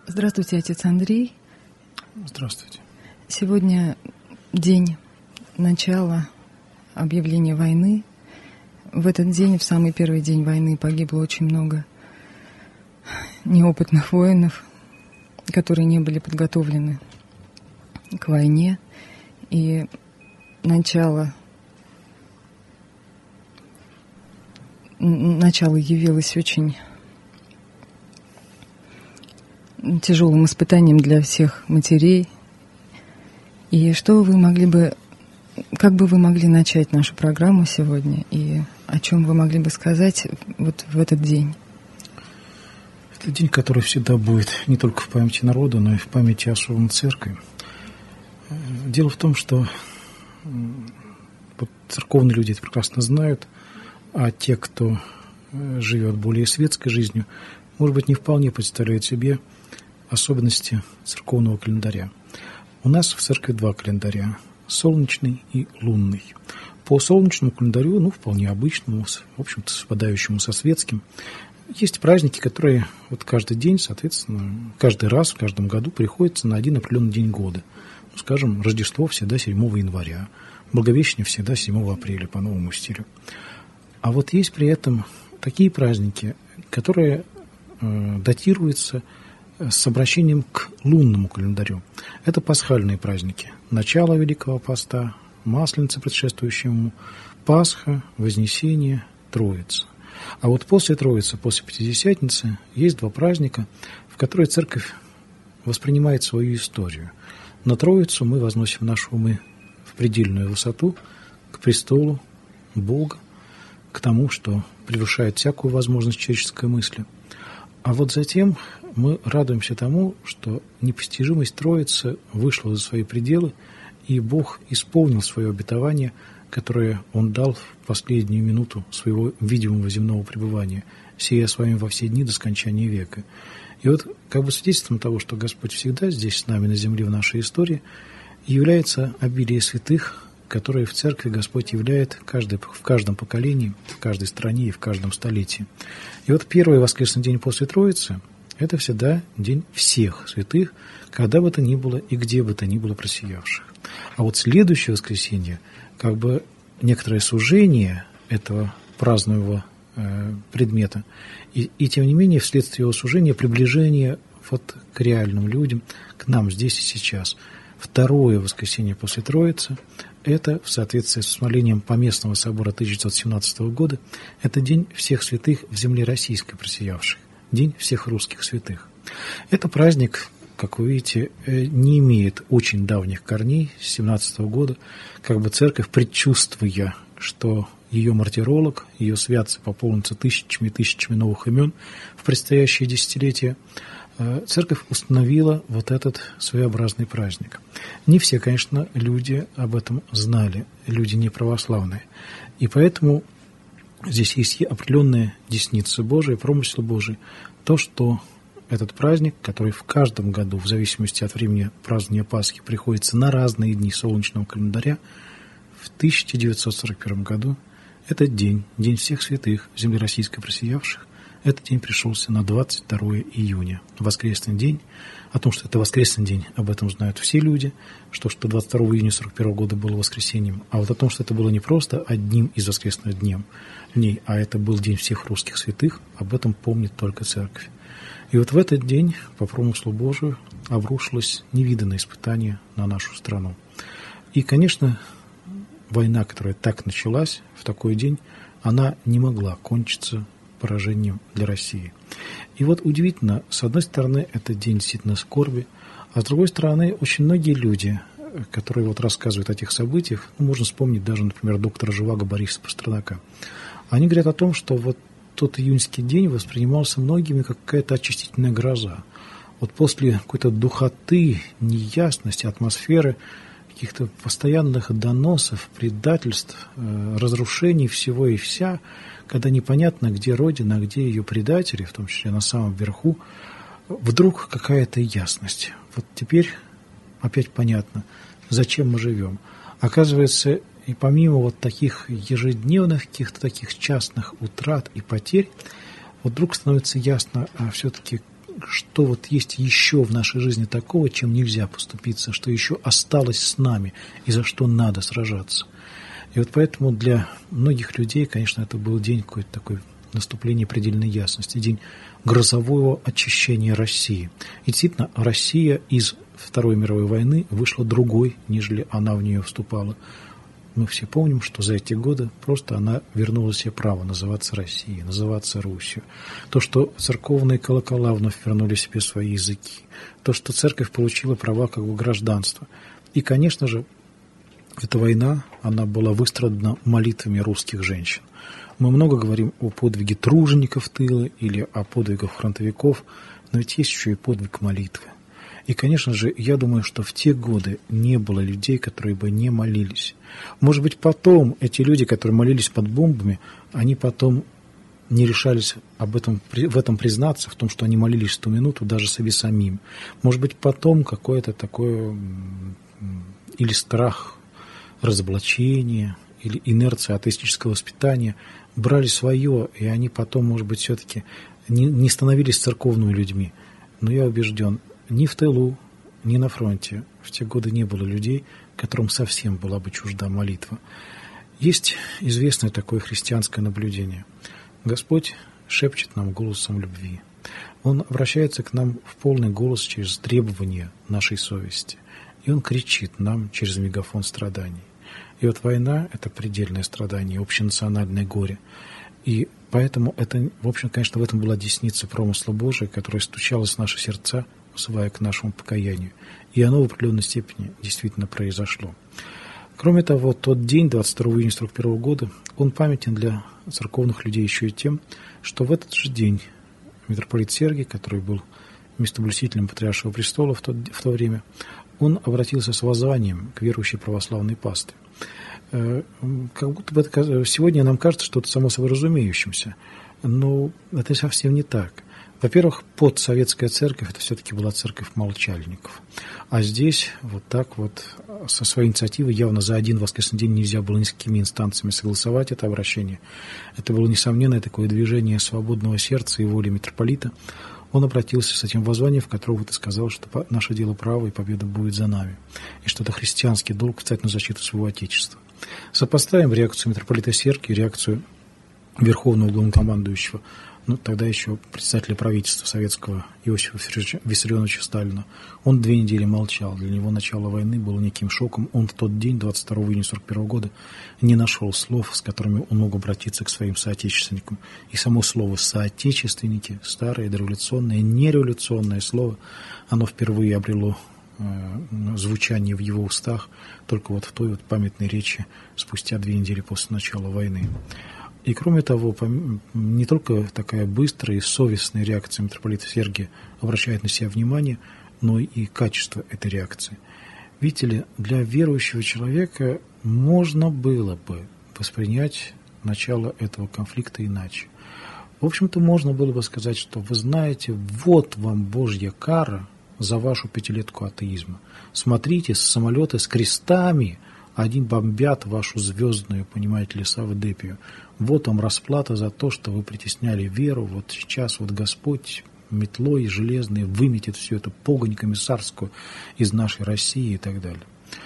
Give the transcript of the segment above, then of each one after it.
Здравствуйте, отец Андрей. Здравствуйте. Сегодня день начала объявления войны. В этот день, в самый первый день войны, погибло очень много неопытных воинов, которые не были подготовлены к войне. И начало явилось очень тяжелым испытанием для всех матерей. И как бы вы могли начать нашу программу сегодня, и о чем вы могли бы сказать вот в этот день? Это день, который всегда будет не только в памяти народа, но и в памяти особенно церкви. Дело в том, что церковные люди это прекрасно знают, а те, кто живет более светской жизнью, может быть, не вполне представляют себе особенности церковного календаря. У нас в церкви два календаря – солнечный и лунный. По солнечному календарю, вполне обычному, в общем-то, совпадающему со светским, есть праздники, которые вот каждый день, соответственно, каждый раз в каждом году приходится на один определенный день года. Скажем, Рождество всегда 7 января, Благовещение всегда 7 апреля по новому стилю. А вот есть при этом такие праздники, которые датируются с обращением к лунному календарю. Это пасхальные праздники. Начало Великого Поста, Масленица, предшествующая ему, Пасха, Вознесение, Троица. А вот после Троицы, после Пятидесятницы, есть два праздника, в которые Церковь воспринимает свою историю. На Троицу мы возносим наши умы в предельную высоту, к престолу Бога, к тому, что превышает всякую возможность человеческой мысли. А вот затем мы радуемся тому, что непостижимость Троицы вышла за свои пределы, и Бог исполнил свое обетование, которое Он дал в последнюю минуту своего видимого земного пребывания, сея с вами во все дни до скончания века. И вот как бы свидетельством того, что Господь всегда здесь с нами на земле в нашей истории, является обилие святых, которые в церкви Господь являет в каждом поколении, в каждой стране и в каждом столетии. И вот первый воскресный день после Троицы – это всегда день всех святых, когда бы то ни было и где бы то ни было просиявших. А вот следующее воскресенье, как бы некоторое сужение этого празднуемого предмета, и тем не менее вследствие его сужения приближение вот к реальным людям, к нам здесь и сейчас. Второе воскресенье после Троицы – это, в соответствии с молением Поместного собора 1917 года, это День всех святых в земле российской просиявших, День всех русских святых. Это праздник, как вы видите, не имеет очень давних корней, с 17 года, как бы церковь, предчувствуя, что ее мартиролог, ее святцы пополнятся тысячами и тысячами новых имен в предстоящие десятилетия, церковь установила вот этот своеобразный праздник. Не все, конечно, люди об этом знали, люди не православные. И поэтому здесь есть определенная десница Божия, промысел Божий, то, что этот праздник, который в каждом году, в зависимости от времени празднования Пасхи, приходится на разные дни солнечного календаря, в 1941 году этот день, День всех святых в земле российской просиявших, этот день пришелся на 22 июня, воскресный день. О том, что это воскресный день, об этом знают все люди, что 22 июня 1941 года было воскресеньем. А вот о том, что это было не просто одним из воскресных дней, а это был день всех русских святых, об этом помнит только церковь. И вот в этот день, по промыслу Божию, обрушилось невиданное испытание на нашу страну. И, конечно, война, которая так началась в такой день, она не могла кончиться поражением для России. И вот удивительно, с одной стороны, это день действительно скорби, а с другой стороны, очень многие люди, которые вот рассказывают о тех событиях, можно вспомнить даже, например, доктора Живаго Бориса Пастернака, они говорят о том, что вот тот июньский день воспринимался многими как какая-то очистительная гроза. Вот после какой-то духоты, неясности, атмосферы, каких-то постоянных доносов, предательств, разрушений всего и вся, когда непонятно, где Родина, а где ее предатели, в том числе на самом верху, вдруг какая-то ясность. Вот теперь опять понятно, зачем мы живем. Оказывается, и помимо вот таких ежедневных, каких-то таких частных утрат и потерь, вот вдруг становится ясно, а все-таки что вот есть еще в нашей жизни такого, чем нельзя поступиться, что еще осталось с нами и за что надо сражаться. И вот поэтому для многих людей, конечно, это был день какой-то такой наступления предельной ясности, день грозового очищения России. И действительно, Россия из Второй мировой войны вышла другой, нежели она в нее вступала. Мы все помним, что за эти годы просто она вернула себе право называться Россией, называться Русью. То, что церковные колокола вновь вернули себе свои языки. То, что церковь получила права как бы гражданства. И, конечно же, эта война, она была выстрадана молитвами русских женщин. Мы много говорим о подвиге тружеников тыла или о подвигах фронтовиков, но ведь есть еще и подвиг молитвы. И, конечно же, я думаю, что в те годы не было людей, которые бы не молились. Может быть, потом эти люди, которые молились под бомбами, они потом не решались в этом признаться, в том, что они молились в ту минуту даже себе самим. Может быть, потом какое-то такое или страх разоблачения, или инерция атеистического воспитания брали свое, и они потом, может быть, все-таки не становились церковными людьми. Но я убежден, ни в тылу, ни на фронте в те годы не было людей, которым совсем была бы чужда молитва. Есть известное такое христианское наблюдение. Господь шепчет нам голосом любви. Он обращается к нам в полный голос через требования нашей совести. И Он кричит нам через мегафон страданий. И вот война – это предельное страдание, общенациональное горе. И поэтому это, в общем, конечно, в этом была десница промысла Божия, которая стучалась в наши сердца, вызывая к нашему покаянию. И оно в определенной степени действительно произошло. Кроме того, тот день, 22 июня 1941 года, он памятен для церковных людей еще и тем, что в этот же день митрополит Сергий, который был местоблюстителем Патриаршего престола в то время, он обратился с воззванием к верующей православной пастве. Как будто бы сегодня нам кажется, что это само собой разумеющимся, но это совсем не так. Во-первых, подсоветская церковь – это все-таки была церковь молчальников. А здесь вот так вот со своей инициативой явно за один воскресный день нельзя было ни с какими инстанциями согласовать это обращение. Это было несомненное такое движение свободного сердца и воли митрополита. Он обратился с этим воззванием, в котором вот и сказал, что наше дело право и победа будет за нами. И что это христианский долг встать на защиту своего Отечества. Сопоставим реакцию митрополита Сергия, реакцию верховного главнокомандующего, тогда еще председателя правительства советского Иосифа Виссарионовича Сталина. Он 2 недели молчал. Для него начало войны было неким шоком. Он в тот день, 22 июня 1941 года, не нашел слов, с которыми он мог обратиться к своим соотечественникам. И само слово «соотечественники», старое, дореволюционное, нереволюционное слово, оно впервые обрело звучание в его устах только вот в той вот памятной речи спустя 2 недели после начала войны. И кроме того, не только такая быстрая и совестная реакция митрополита Сергия обращает на себя внимание, но и качество этой реакции. Видите ли, для верующего человека можно было бы воспринять начало этого конфликта иначе. В общем-то, можно было бы сказать, что вы знаете, вот вам Божья кара за вашу 5-летку атеизма. Смотрите, с самолета с крестами они бомбят вашу звездную, понимаете ли, Савдепию. Вот вам расплата за то, что вы притесняли веру. Вот сейчас вот Господь метлой железной выметит все это погонь комиссарскую из нашей России и так далее.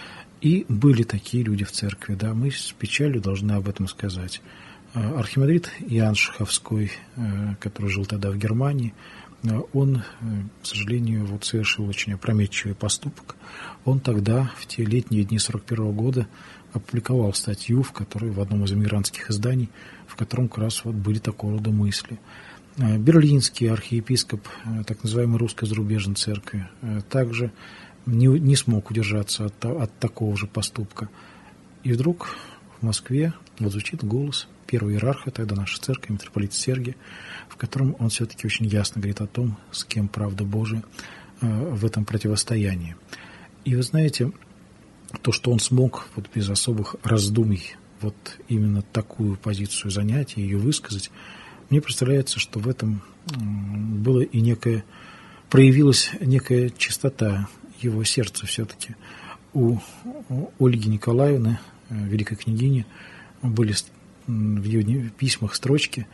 И были такие люди в церкви, да, мы с печалью должны об этом сказать. Архимандрит Иоанн Шаховской, который жил тогда в Германии, он, к сожалению, вот совершил очень опрометчивый поступок. Он тогда, в те летние дни 1941 года, опубликовал статью, в одном из эмигрантских изданий, в котором как раз вот были такого рода мысли. Берлинский архиепископ, так называемой русской зарубежной церкви, также не смог удержаться от такого же поступка. И вдруг в Москве вот звучит голос первого иерарха, тогда нашей церкви, митрополита Сергия, в котором он все-таки очень ясно говорит о том, с кем правда Божия в этом противостоянии. И вы знаете, то, что он смог вот без особых раздумий вот именно такую позицию занять и ее высказать, мне представляется, что в этом было и проявилась некая чистота его сердца все-таки. У Ольги Николаевны, великой княгини, были в ее письмах строчки,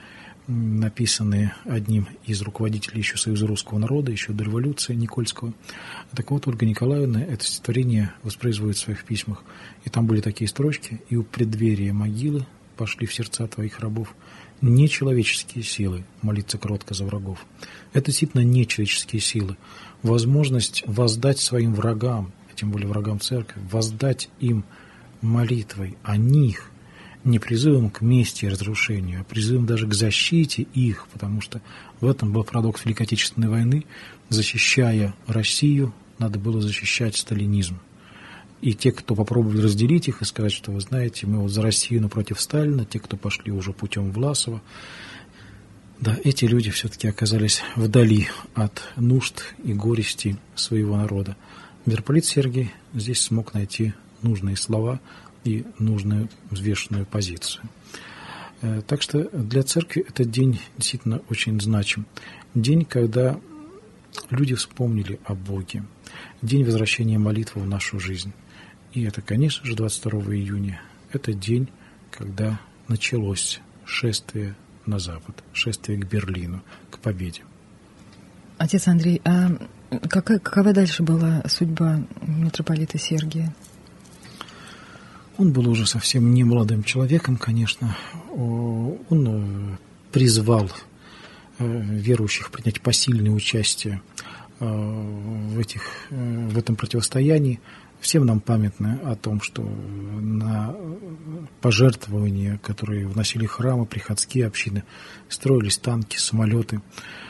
написанные одним из руководителей еще Союза русского народа, еще до революции Никольского. Так вот, Ольга Николаевна это стихотворение воспроизводит в своих письмах. И там были такие строчки: «И у преддверия могилы пошли в сердца твоих рабов нечеловеческие силы молиться кротко за врагов». Это действительно нечеловеческие силы. Возможность воздать своим врагам, тем более врагам церкви, воздать им молитвой о них, не призывом к мести и разрушению, а призывом даже к защите их, потому что в этом был парадокс Великой Отечественной войны. Защищая Россию, надо было защищать сталинизм. И те, кто попробовали разделить их и сказать, что, вы знаете, мы вот за Россию, но против Сталина, те, кто пошли уже путем Власова, да, эти люди все-таки оказались вдали от нужд и горести своего народа. Митрополит Сергий здесь смог найти нужные слова и нужную взвешенную позицию. Так что для церкви этот день действительно очень значим. День, когда люди вспомнили о Боге. День возвращения молитвы в нашу жизнь. И это, конечно же, 22 июня. Это день, когда началось шествие на Запад, шествие к Берлину, к победе. Отец Андрей, а какова дальше была судьба митрополита Сергия? Он был уже совсем не молодым человеком, конечно. Он призвал верующих принять посильное участие в этом противостоянии. Всем нам памятно о том, что на пожертвования, которые вносили храмы, приходские общины, строились танки, самолеты.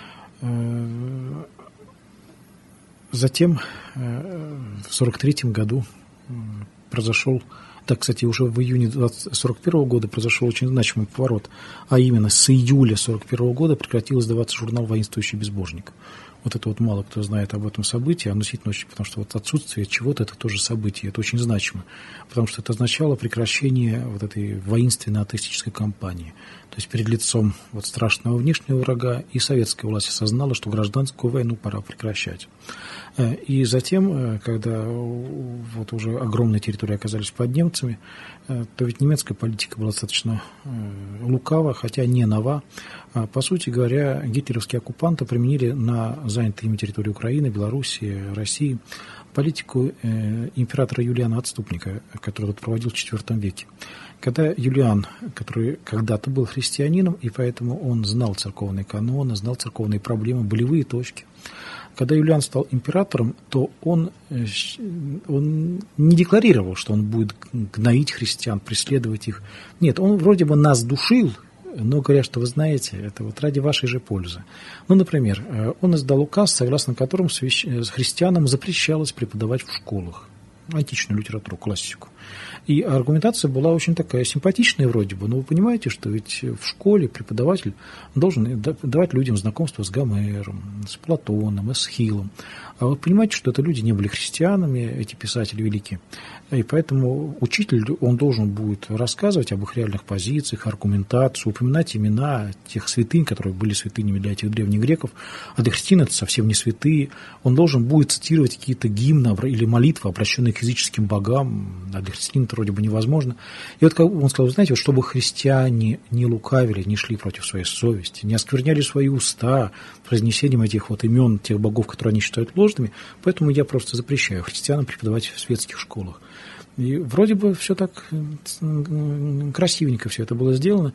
Затем в 1943 году произошел, так, кстати, уже в июне 1941 года произошел очень значимый поворот, а именно с июля 1941 года прекратил издаваться журнал «Воинствующий безбожник». Вот это вот мало кто знает об этом событии, оно действительно очень, потому что вот отсутствие чего-то – это тоже событие, это очень значимо, потому что это означало прекращение вот этой воинственно-атеистической кампании. То есть перед лицом вот страшного внешнего врага и советская власть осознала, что гражданскую войну пора прекращать. И затем, когда вот уже огромные территории оказались под немцами, то ведь немецкая политика была достаточно лукава, хотя не нова. По сути говоря, гитлеровские оккупанты применили на занятые ими территории Украины, Белоруссии, России политику императора Юлиана Отступника, который вот проводил в IV веке. Когда Юлиан, который когда-то был христианином, и поэтому он знал церковные каноны, знал церковные проблемы, болевые точки. Когда Юлиан стал императором, то он не декларировал, что он будет гноить христиан, преследовать их. Нет, он вроде бы нас душил, но говорят, что вы знаете, это вот ради вашей же пользы. Ну, например, он издал указ, согласно которому христианам запрещалось преподавать в школах античную литературу, классику. И аргументация была очень такая симпатичная вроде бы, но вы понимаете, что ведь в школе преподаватель должен давать людям знакомство с Гомером, с Платоном, Эсхилом. А вы понимаете, что это люди не были христианами, эти писатели великие. И поэтому учитель, он должен будет рассказывать об их реальных позициях, аргументацию, упоминать имена тех святынь, которые были святынями для этих древних греков, а для христиан это совсем не святые. Он должен будет цитировать какие-то гимны или молитвы, обращенные к языческим богам, а для христиан это вроде бы невозможно. И вот он сказал, знаете, вот чтобы христиане не лукавили, не шли против своей совести, не оскверняли свои уста произнесением этих вот имен тех богов, которые они считают ложными, поэтому я просто запрещаю христианам преподавать в светских школах. И вроде бы все так красивенько все это было сделано,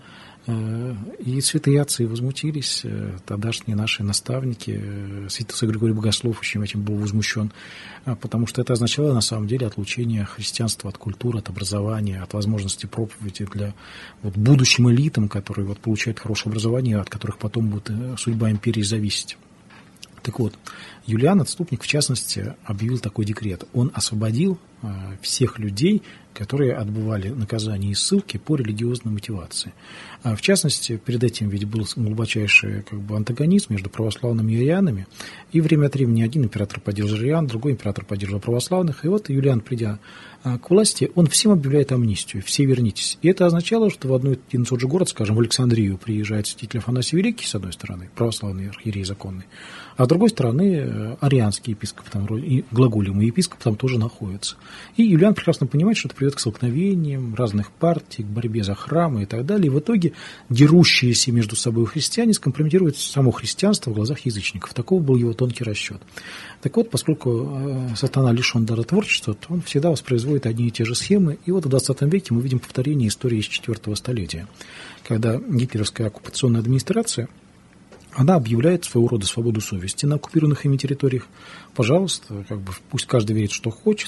и святые отцы возмутились, тогдашние наши наставники, святой Григорий Богослов очень этим был возмущен, потому что это означало на самом деле отлучение христианства от культуры, от образования, от возможности проповеди для вот будущим элитам, которые вот получают хорошее образование, от которых потом будет судьба империи зависеть. Так вот, Юлиан Отступник, в частности, объявил такой декрет. Он освободил всех людей, которые отбывали наказание и ссылки по религиозной мотивации. В частности, перед этим ведь был глубочайший антагонизм между православными и арианами, и время от времени один император поддерживал ариан, другой император поддерживал православных, и вот Юлиан, придя к власти, он всем объявляет амнистию, все вернитесь. И это означало, что в один и тот же город, скажем, в Александрию, приезжает святитель Афанасий Великий, с одной стороны, православный архиерей законный, а с другой стороны, арианский епископ, там, и глаголемый епископ там тоже находится. И Юлиан прекрасно понимает, что это приведет к столкновениям разных партий, к борьбе за храмы и так далее. И в итоге дерущиеся между собой христиане скомпрометируют само христианство в глазах язычников. Таков был его тонкий расчет. Так вот, поскольку сатана лишен дара творчества, то он всегда воспроизводит одни и те же схемы. И вот в 20 веке мы видим повторение истории из 4-го столетия, когда гитлеровская оккупационная администрация, она объявляет своего рода свободу совести на оккупированных ими территориях. Пожалуйста, пусть каждый верит, что хочет,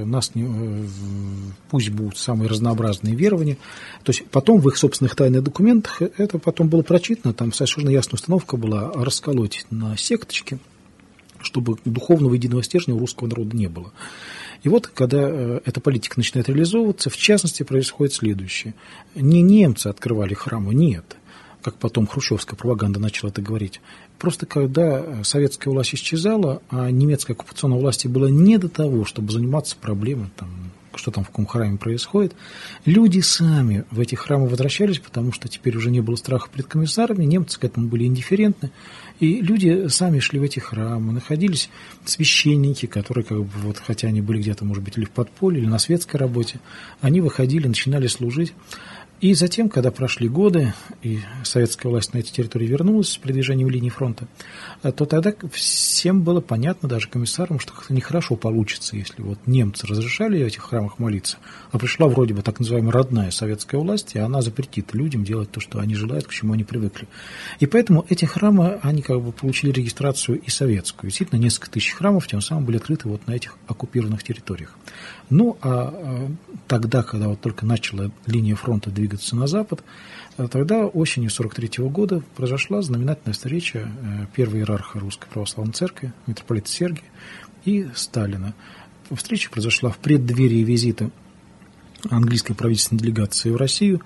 пусть будут самые разнообразные верования. То есть потом в их собственных тайных документах это потом было прочитано, там совершенно ясная установка была расколоть на секточки, чтобы духовного единого стержня у русского народа не было. И вот, когда эта политика начинает реализовываться, в частности, происходит следующее. Не немцы открывали храмы, нет, как потом хрущевская пропаганда начала это говорить. Просто когда советская власть исчезала, а немецкой оккупационной власти было не до того, чтобы заниматься проблемой, что там в каком храме происходит, люди сами в эти храмы возвращались, потому что теперь уже не было страха перед комиссарами, немцы к этому были индифферентны, и люди сами шли в эти храмы, находились священники, которые, хотя они были где-то, может быть, или в подполье, или на светской работе, они выходили, начинали служить. И затем, когда прошли годы, и советская власть на эти территории вернулась с продвижением линии фронта, то тогда всем было понятно, даже комиссарам, что как-то нехорошо получится, если вот немцы разрешали в этих храмах молиться, а пришла вроде бы так называемая родная советская власть, и она запретит людям делать то, что они желают, к чему они привыкли. И поэтому эти храмы, они получили регистрацию и советскую. Действительно, несколько тысяч храмов тем самым были открыты вот на этих оккупированных территориях. Ну, а тогда, когда вот только начала линия фронта двигаться на запад, тогда осенью 1943 года произошла знаменательная встреча первого иерарха Русской Православной Церкви, митрополита Сергия, и Сталина. Встреча произошла в преддверии визита английской правительственной делегации в Россию.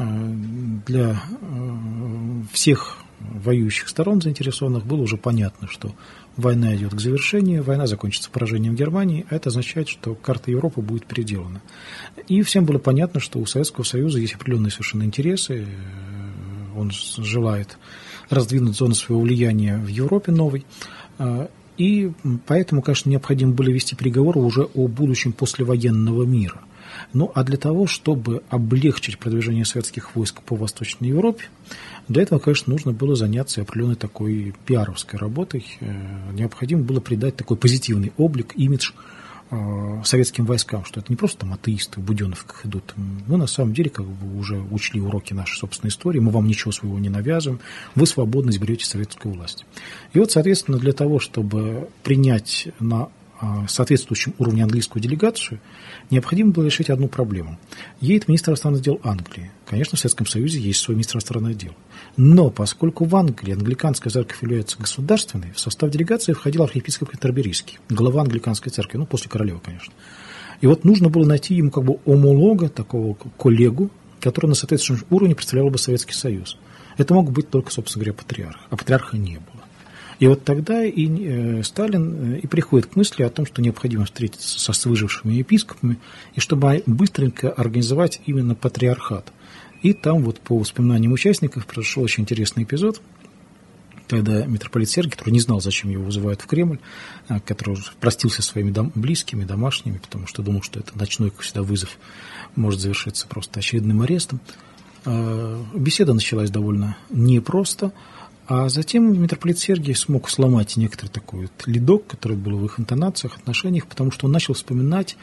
Для всех воюющих сторон, заинтересованных, было уже понятно, что война идет к завершению, война закончится поражением Германии, а это означает, что карта Европы будет переделана. И всем было понятно, что у Советского Союза есть определенные совершенно интересы, он желает раздвинуть зону своего влияния в Европе новой, и поэтому, конечно, необходимо было вести переговоры уже о будущем послевоенного мира. Ну, а для того, чтобы облегчить продвижение советских войск по Восточной Европе, для этого, конечно, нужно было заняться определенной такой пиаровской работой. Необходимо было придать такой позитивный облик, имидж советским войскам, что это не просто там атеисты в буденовках идут. Мы на самом деле уже учли уроки нашей собственной истории, мы вам ничего своего не навязываем, вы свободно изберете советскую власть. И вот, соответственно, для того, чтобы принять на соответствующем уровне английскую делегацию, необходимо было решить одну проблему. Едет министр иностранных дел Англии. Конечно, в Советском Союзе есть свой министр иностранных дел. Но поскольку в Англии англиканская церковь является государственной, в состав делегации входил архиепископ Кентерберийский, глава англиканской церкви, после королевы, конечно. И вот нужно было найти ему омолога, такого коллегу, который на соответствующем уровне представлял бы Советский Союз. Это мог быть только, собственно говоря, патриарх. А патриарха не было. И вот тогда и Сталин и приходит к мысли о том, что необходимо встретиться с выжившими епископами, и чтобы быстренько организовать именно патриархат. И там вот по воспоминаниям участников произошел очень интересный эпизод, когда митрополит Сергий, который не знал, зачем его вызывают в Кремль, который простился со своими близкими, домашними, потому что думал, что это ночной, как всегда, вызов может завершиться просто очередным арестом. Беседа началась довольно непросто. А затем митрополит Сергий смог сломать некоторый такой вот ледок, который был в их интонациях, отношениях, потому что он начал вспоминать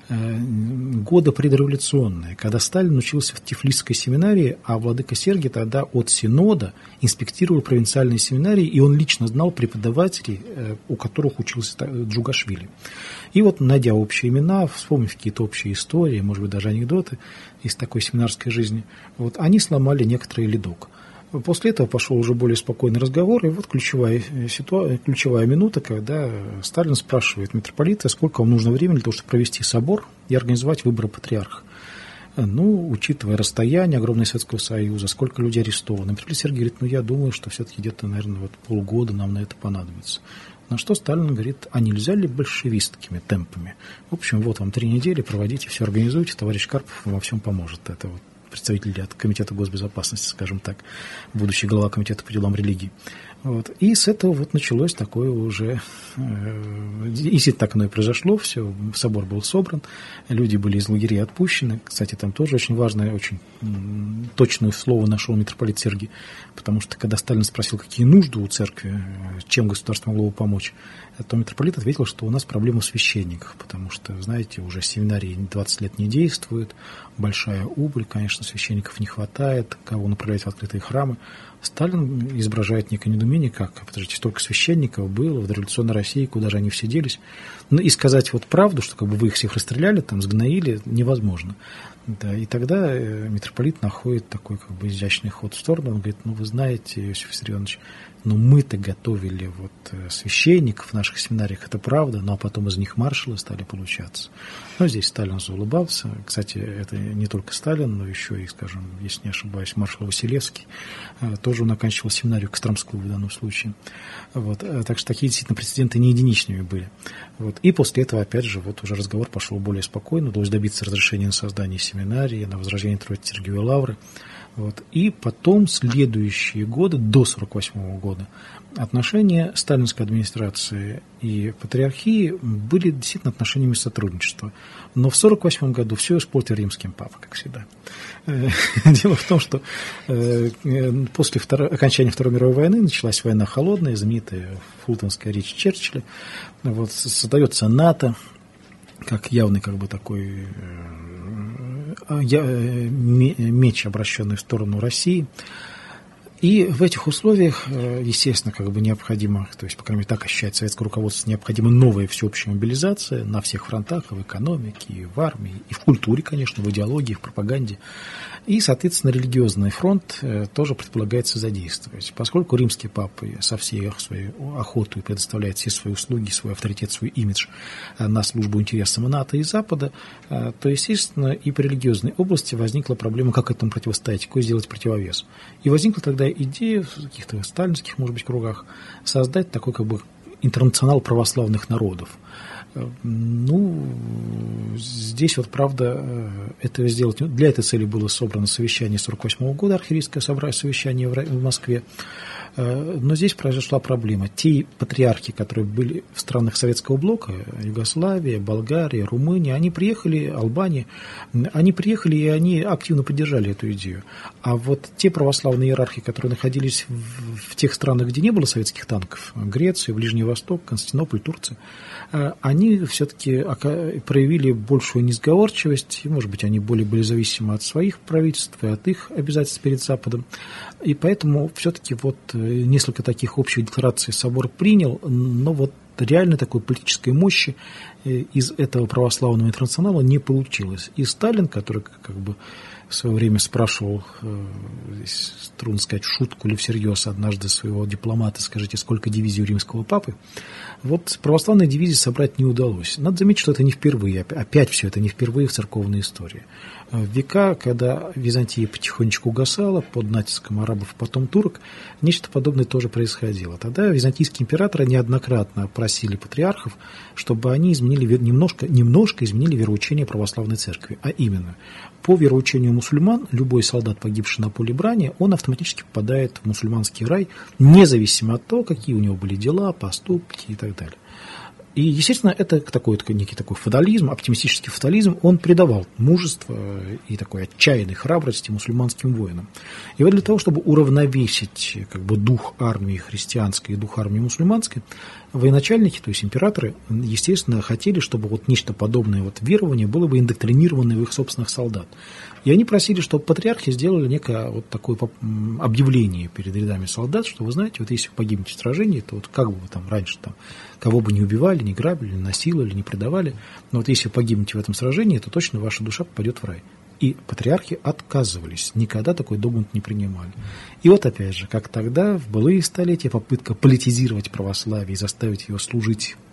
годы предреволюционные, когда Сталин учился в Тифлисской семинарии, а владыка Сергий тогда от Синода инспектировал провинциальные семинарии, и он лично знал преподавателей, у которых учился Джугашвили. И вот, найдя общие имена, вспомнив какие-то общие истории, может быть, даже анекдоты из такой семинарской жизни, вот, они сломали некоторый ледок. После этого пошел уже более спокойный разговор, и вот ключевая минута, когда Сталин спрашивает митрополита, сколько вам нужно времени для того, чтобы провести собор и организовать выборы патриарха. Ну, учитывая расстояние огромного Советского Союза, сколько людей арестовано. Митрополит Сергий говорит, я думаю, что все-таки где-то, наверное, полгода нам на это понадобится. На что Сталин говорит, а нельзя ли большевистскими темпами? В общем, вот вам 3 недели, проводите, все организуйте, товарищ Карпов вам во всем поможет. Это вот представитель от Комитета госбезопасности, скажем так, будущий глава Комитета по делам религии. Вот. И с этого вот началось такое уже, если так оно и произошло, все, собор был собран, люди были из лагерей отпущены. Кстати, там тоже очень важное, очень точное слово нашел митрополит Сергий, потому что когда Сталин спросил, какие нужды у церкви, чем государство могло бы помочь, то митрополит ответил, что у нас проблема в священниках, потому что, знаете, уже семинарии 20 лет не действуют, большая убыль, конечно, священников не хватает, кого направлять в открытые храмы. Сталин изображает некое недоумение, как, подождите, столько священников было в дореволюционной России, куда же они все делись. Ну и сказать вот правду, что как бы вы их всех расстреляли, там, сгноили, невозможно. Да, и тогда митрополит находит такой как бы изящный ход в сторону, он говорит, ну вы знаете, Иосиф Виссарионович, ну мы-то готовили вот священников в наших семинариях, это правда, но потом из них маршалы стали получаться. Но здесь Сталин заулыбался. Кстати, это не только Сталин, но еще и, скажем, если не ошибаюсь, маршал Василевский, тоже он оканчивал семинарию Костромскую в данном случае. Вот. Так что такие действительно прецеденты не единичными были. Вот. И после этого, опять же, вот уже разговор пошел более спокойно, удалось добиться разрешения на создание семинарии, на возрождение Троице-Сергиевой лавры. Вот. И потом, следующие годы, до 1948 года, отношения сталинской администрации и патриархии были действительно отношениями сотрудничества. Но в 1948 году все испортил римский папа, как всегда. Дело в том, что после окончания Второй мировой войны началась война холодная, знаменитая фултонская речь Черчилля. Вот, создается НАТО, как явный как бы такой меч, обращенный в сторону России. И в этих условиях, естественно, как бы необходимо, то есть, по крайней мере, так ощущает советское руководство, необходима новая всеобщая мобилизация на всех фронтах, и в экономике, и в армии, и в культуре, конечно, в идеологии, в пропаганде. И, соответственно, религиозный фронт тоже предполагается задействовать. Поскольку римские папы со всей своей охотой предоставляют все свои услуги, свой авторитет, свой имидж на службу интересам НАТО и Запада, то, естественно, и по религиозной области возникла проблема, как этому противостоять, какой сделать противовес. И возникла тогда идея в каких-то сталинских, может быть, кругах создать такой как бы интернационал православных народов. Ну, здесь вот, правда, этого сделать... Для этой цели было собрано совещание 1948 года, архиерейское совещание в Москве. Но здесь произошла проблема. Те патриархи, которые были в странах Советского блока, Югославия, Болгария, Румыния, они приехали, Албания, они приехали и они активно поддержали эту идею. А вот те православные иерархи, которые находились в тех странах, где не было советских танков, Греция, Ближний Восток, Константинополь, Турция, они все-таки проявили большую несговорчивость, и, может быть, они более были зависимы от своих правительств и от их обязательств перед Западом. И поэтому все-таки вот несколько таких общих деклараций собор принял, но вот реально такой политической мощи из этого православного интернационала не получилось. И Сталин, который как бы в свое время спрашивал, здесь трудно сказать, в шутку или всерьез однажды своего дипломата, скажите, сколько дивизий у римского папы, вот православные дивизии собрать не удалось. Надо заметить, что это не впервые, опять все это не впервые в церковной истории. В века, когда Византия потихонечку угасала под натиском арабов, потом турок, нечто подобное тоже происходило. Тогда византийские императоры неоднократно просили патриархов, чтобы они изменили немножко изменили вероучение православной церкви, а именно по вероучению мусульман любой солдат, погибший на поле брани, он автоматически попадает в мусульманский рай, независимо от того, какие у него были дела, поступки и так далее. И, естественно, это такой некий такой фатализм, оптимистический фатализм, он придавал мужество и такой отчаянной храбрости мусульманским воинам. И вот для того, чтобы уравновесить как бы дух армии христианской и дух армии мусульманской, военачальники, то есть императоры, естественно, хотели, чтобы вот нечто подобное вот верование было бы индоктринировано в их собственных солдат. И они просили, чтобы патриархи сделали некое вот такое объявление перед рядами солдат, что, вы знаете, вот если вы погибнете в сражении, то вот как бы вы там раньше там, кого бы не убивали, не грабили, не насиловали, не предавали, но вот если вы погибнете в этом сражении, то точно ваша душа попадет в рай. И патриархи отказывались, никогда такой догмат не принимали. И вот опять же, как тогда, в былые столетия, попытка политизировать православие и заставить его служить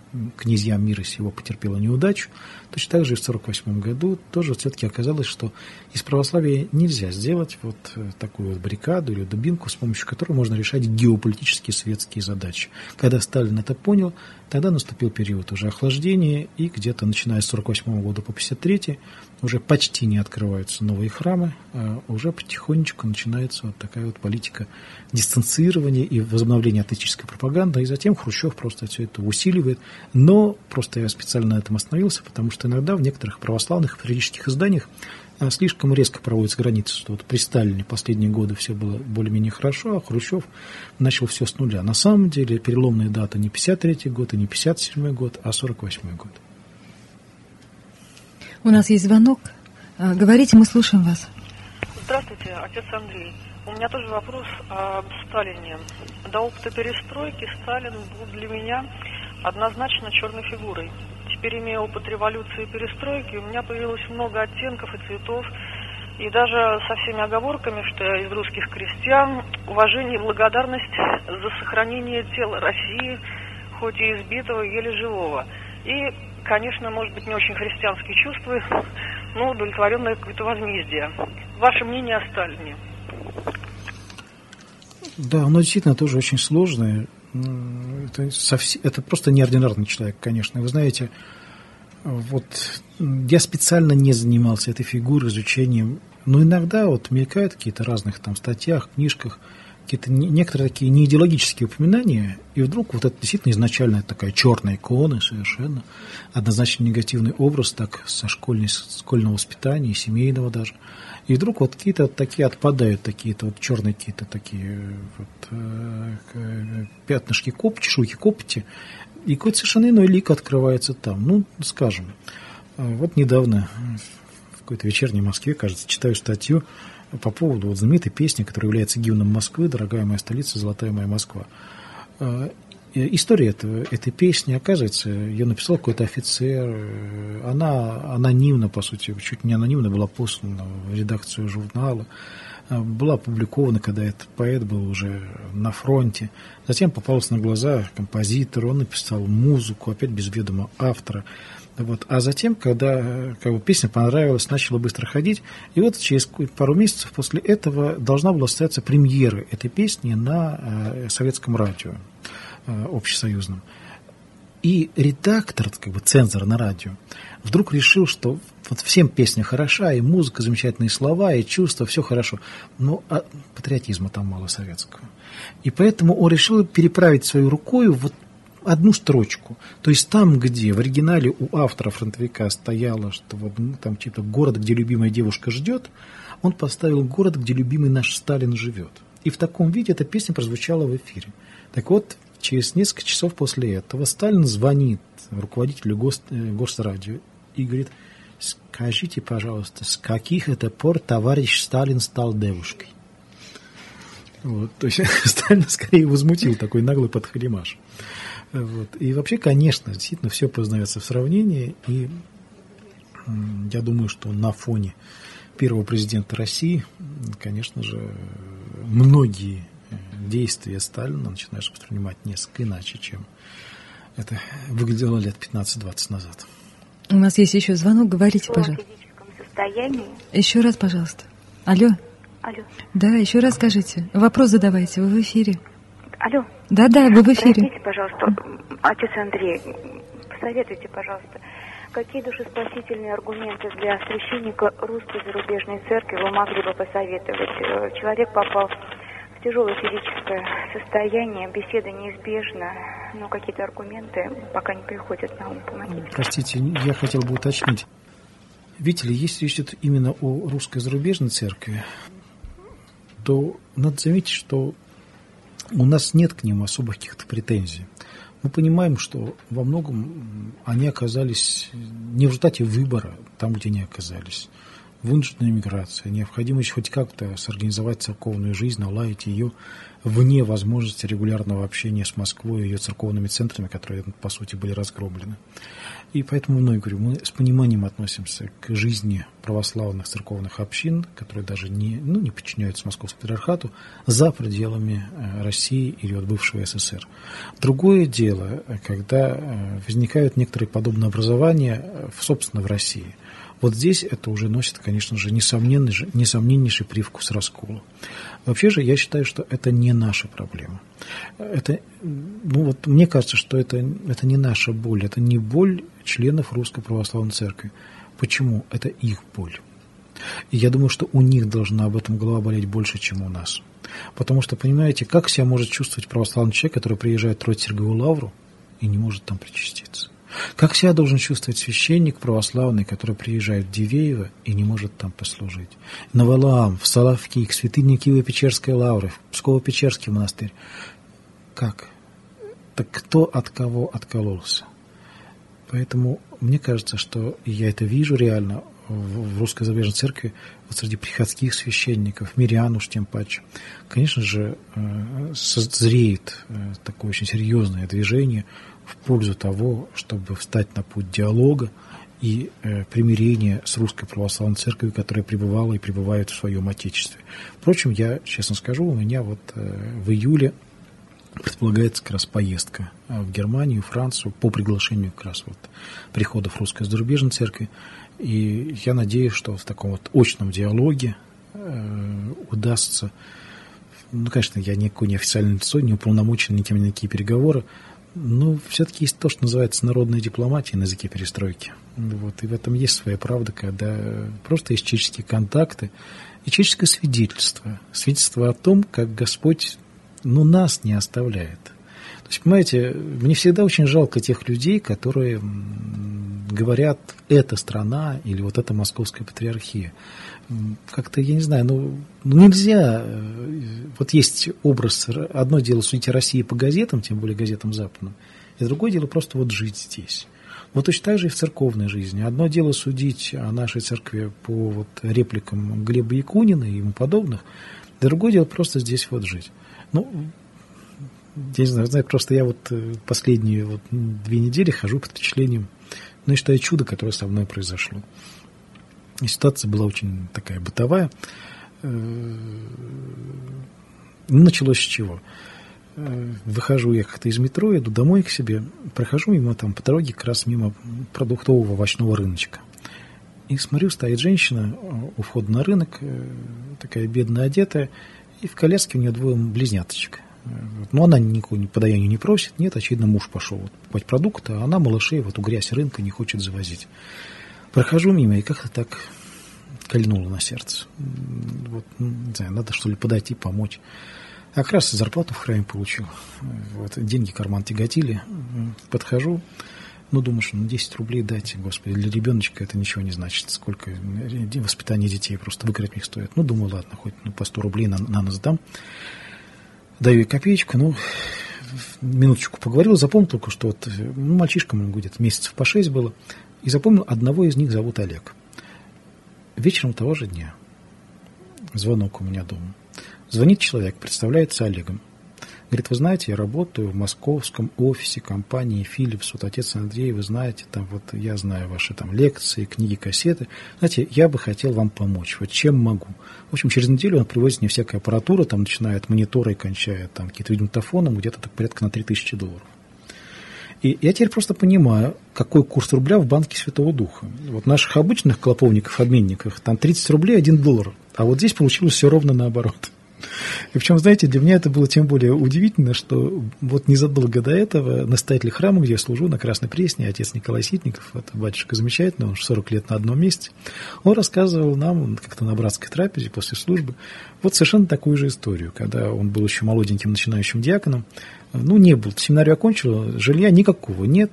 князьям мира сего потерпела неудачу, точно так же и в 1948 году тоже все-таки оказалось, что из православия нельзя сделать вот такую вот баррикаду или дубинку, с помощью которой можно решать геополитические светские задачи. Когда Сталин это понял, тогда наступил период уже охлаждения, и где-то начиная с 1948 года по 1953 уже почти не открываются новые храмы, а уже потихонечку начинается вот такая вот политика дистанцирования и возобновления атеистической пропаганды, и затем Хрущев просто все это усиливает. Но просто я специально на этом остановился, потому что иногда в некоторых православных патриотических изданиях слишком резко проводятся границы, что вот при Сталине последние годы все было более-менее хорошо, а Хрущев начал все с нуля. На самом деле переломная дата не 1953 год и не 1957 год, а 1948 год. У нас есть звонок. Говорите, мы слушаем вас. Здравствуйте, отец Андрей. У меня тоже вопрос об Сталине. До опыта перестройки Сталин был для меня однозначно черной фигурой. Теперь, имея опыт революции и перестройки, у меня появилось много оттенков и цветов, и даже со всеми оговорками, что я из русских крестьян, уважение и благодарность за сохранение тела России, хоть и избитого, еле живого. И, конечно, может быть, не очень христианские чувства, но удовлетворенное какое-то возмездие. Ваше мнение о Сталине? Да, оно действительно тоже очень сложное. Это просто неординарный человек, конечно. Вы знаете, вот я специально не занимался этой фигурой, изучением, но иногда вот мелькают какие-то разных там статьях, книжках, какие-то некоторые такие неидеологические упоминания, и вдруг вот это действительно изначально такая черная икона, совершенно однозначно негативный образ, так со школьного воспитания, семейного даже. И вдруг вот какие-то вот такие отпадают, такие-то вот черные какие-то такие вот пятнышки чешуйки копоти, и какой-то совершенно иной лик открывается там. Ну, скажем, вот недавно в какой-то вечерней Москве, кажется, читаю статью по поводу вот знаменитой песни, которая является гимном Москвы «Дорогая моя столица, золотая моя Москва». История этой песни, оказывается, ее написал какой-то офицер, она анонимно, по сути, чуть не анонимно была послана в редакцию журнала, была опубликована, когда этот поэт был уже на фронте, затем попался на глаза композитору, он написал музыку, опять без ведома автора. Вот. А затем, когда песня понравилась, начала быстро ходить, и вот через пару месяцев после этого должна была состояться премьера этой песни на советском радио общесоюзном. И редактор, цензор на радио, вдруг решил, что вот всем песня хороша, и музыка, замечательные слова, и чувства, все хорошо, но патриотизма там мало советского. И поэтому он решил переправить свою рукою вот одну строчку. То есть там, где в оригинале у автора-фронтовика стояло, что вот, там типа город, где любимая девушка ждет, он поставил город, где любимый наш Сталин живет. И в таком виде эта песня прозвучала в эфире. Так вот, через несколько часов после этого Сталин звонит руководителю Госрадио и говорит: скажите, пожалуйста, с каких это пор товарищ Сталин стал девушкой? Вот, то есть Сталин скорее возмутил такой наглый подхалимаш. Вот. И вообще, конечно, действительно все познается в сравнении, и я думаю, что на фоне первого президента России, конечно же, многие действия Сталина начинаешь воспринимать несколько иначе, чем это выглядело лет 15-20 назад. У нас есть еще звонок, говорите, пожалуйста. В физическом состоянии. Еще раз, пожалуйста. Алло. Алло. Да, еще раз скажите. Вопрос задавайте, вы в эфире. Алло. Да, вы в эфире. Простите, пожалуйста, отец Андрей, посоветуйте, пожалуйста, какие душеспасительные аргументы для священника русской зарубежной церкви вы могли бы посоветовать? Человек попал в тяжелое физическое состояние, беседа неизбежна, но какие-то аргументы пока не приходят на ум. Помогите. Простите, я хотел бы уточнить. Видите ли, если речь идет именно о русской зарубежной церкви, то надо заметить, что у нас нет к ним особых каких-то претензий. Мы понимаем, что во многом они оказались не в результате выбора там, где они оказались. вынужденная миграция, необходимость хоть как-то сорганизовать церковную жизнь, наладить ее вне возможности регулярного общения с Москвой и ее церковными центрами, которые, по сути, были разгромлены. И поэтому вновь говорю, мы с пониманием относимся к жизни православных церковных общин, которые даже не подчиняются Московскому патриархату, за пределами России или от бывшего СССР. Другое дело, когда возникают некоторые подобные образования, собственно, в России. Вот здесь это уже носит, конечно же, несомненнейший привкус раскола. Вообще же я считаю, что это не наша проблема. Мне кажется, что это не наша боль, это не боль членов Русской Православной Церкви. Почему? Это их боль. И я думаю, что у них должна об этом голова болеть больше, чем у нас. Потому что, понимаете, как себя может чувствовать православный человек, который приезжает в Троице-Сергиеву Лавру и не может там причаститься? Как себя должен чувствовать священник православный, который приезжает в Дивеево и не может там послужить? На Валаам, в Соловки, к святыне Киево-Печерской лавры, в Псково-Печерский монастырь. Как? Так кто от кого откололся? Поэтому мне кажется, что я это вижу реально в Русской Зарубежной Церкви, вот среди приходских священников, мирян уж тем паче. Конечно же, созреет такое очень серьезное движение в пользу того, чтобы встать на путь диалога и примирения с Русской Православной Церковью, которая пребывала и пребывает в своем Отечестве. Впрочем, я честно скажу, у меня вот в июле предполагается как раз поездка в Германию, Францию по приглашению как раз вот приходов Русской Зарубежной Церкви. И я надеюсь, что в таком вот очном диалоге удастся, конечно, я никакое неофициальное лицо, не уполномочен ни тем, ни на какие переговоры, но все-таки есть то, что называется народная дипломатия на языке перестройки. Вот, и в этом есть своя правда, когда просто есть человеческие контакты и человеческое свидетельство. Свидетельство о том, как Господь нас не оставляет. То есть, понимаете, мне всегда очень жалко тех людей, которые говорят, эта страна или вот эта Московская патриархия. Как-то, я не знаю, нельзя. Вот есть образ, одно дело судить о России по газетам, тем более газетам западным, и другое дело просто вот жить здесь. Вот точно так же и в церковной жизни. Одно дело судить о нашей церкви по вот репликам Глеба Якунина и ему подобных, другое дело просто здесь вот жить. Я не знаю, просто я вот последние 2 недели хожу под впечатлением, и считаю чудо, которое со мной произошло. И ситуация была очень такая бытовая. Началось с чего? Выхожу я как-то из метро, иду домой к себе, прохожу мимо там по дороге, как раз мимо продуктового овощного рыночка. И смотрю, стоит женщина у входа на рынок, такая бедно одетая, и в коляске у нее 2 близняточек. Но она никакого подаяния не просит, нет, очевидно, муж пошел покупать продукты, а она малышей в эту грязь рынка не хочет завозить. Прохожу мимо, и как-то так кольнуло на сердце. Не знаю, надо что ли подойти, помочь. А как раз зарплату в храме получил. Деньги карман тяготили. Подхожу, думаешь, 10 рублей дайте, Господи, для ребеночка это ничего не значит. Сколько воспитание детей просто выкрыть их стоит. Думаю, ладно, хоть по 100 рублей на нас дам. Даю ей копеечку, минуточку поговорил, запомнил только, что мальчишкам где-то месяцев по 6 было, и запомнил, одного из них зовут Олег. Вечером того же дня звонок у меня дома. Звонит человек, представляется Олегом. Говорит, вы знаете, я работаю в московском офисе компании Philips, отец Андрей, вы знаете, я знаю ваши лекции, книги, кассеты. Знаете, я бы хотел вам помочь, чем могу. В общем, через неделю он привозит мне всякую аппаратуру, начиная от монитора и кончая какие-то видеомагнитофоном, где-то порядка на $3000. И я теперь просто понимаю, какой курс рубля в банке Святого Духа. Наших обычных клоповников, обменниках, там 30 рублей $1, а вот здесь получилось все ровно наоборот. И причем, знаете, для меня это было тем более удивительно, что незадолго до этого настоятель храма, где я служу, на Красной Пресне, отец Николай Ситников, это батюшка замечательный, он 40 лет на одном месте, он рассказывал нам как-то на братской трапезе после службы совершенно такую же историю, когда он был еще молоденьким начинающим диаконом, не был, семинарию окончил, жилья никакого нет,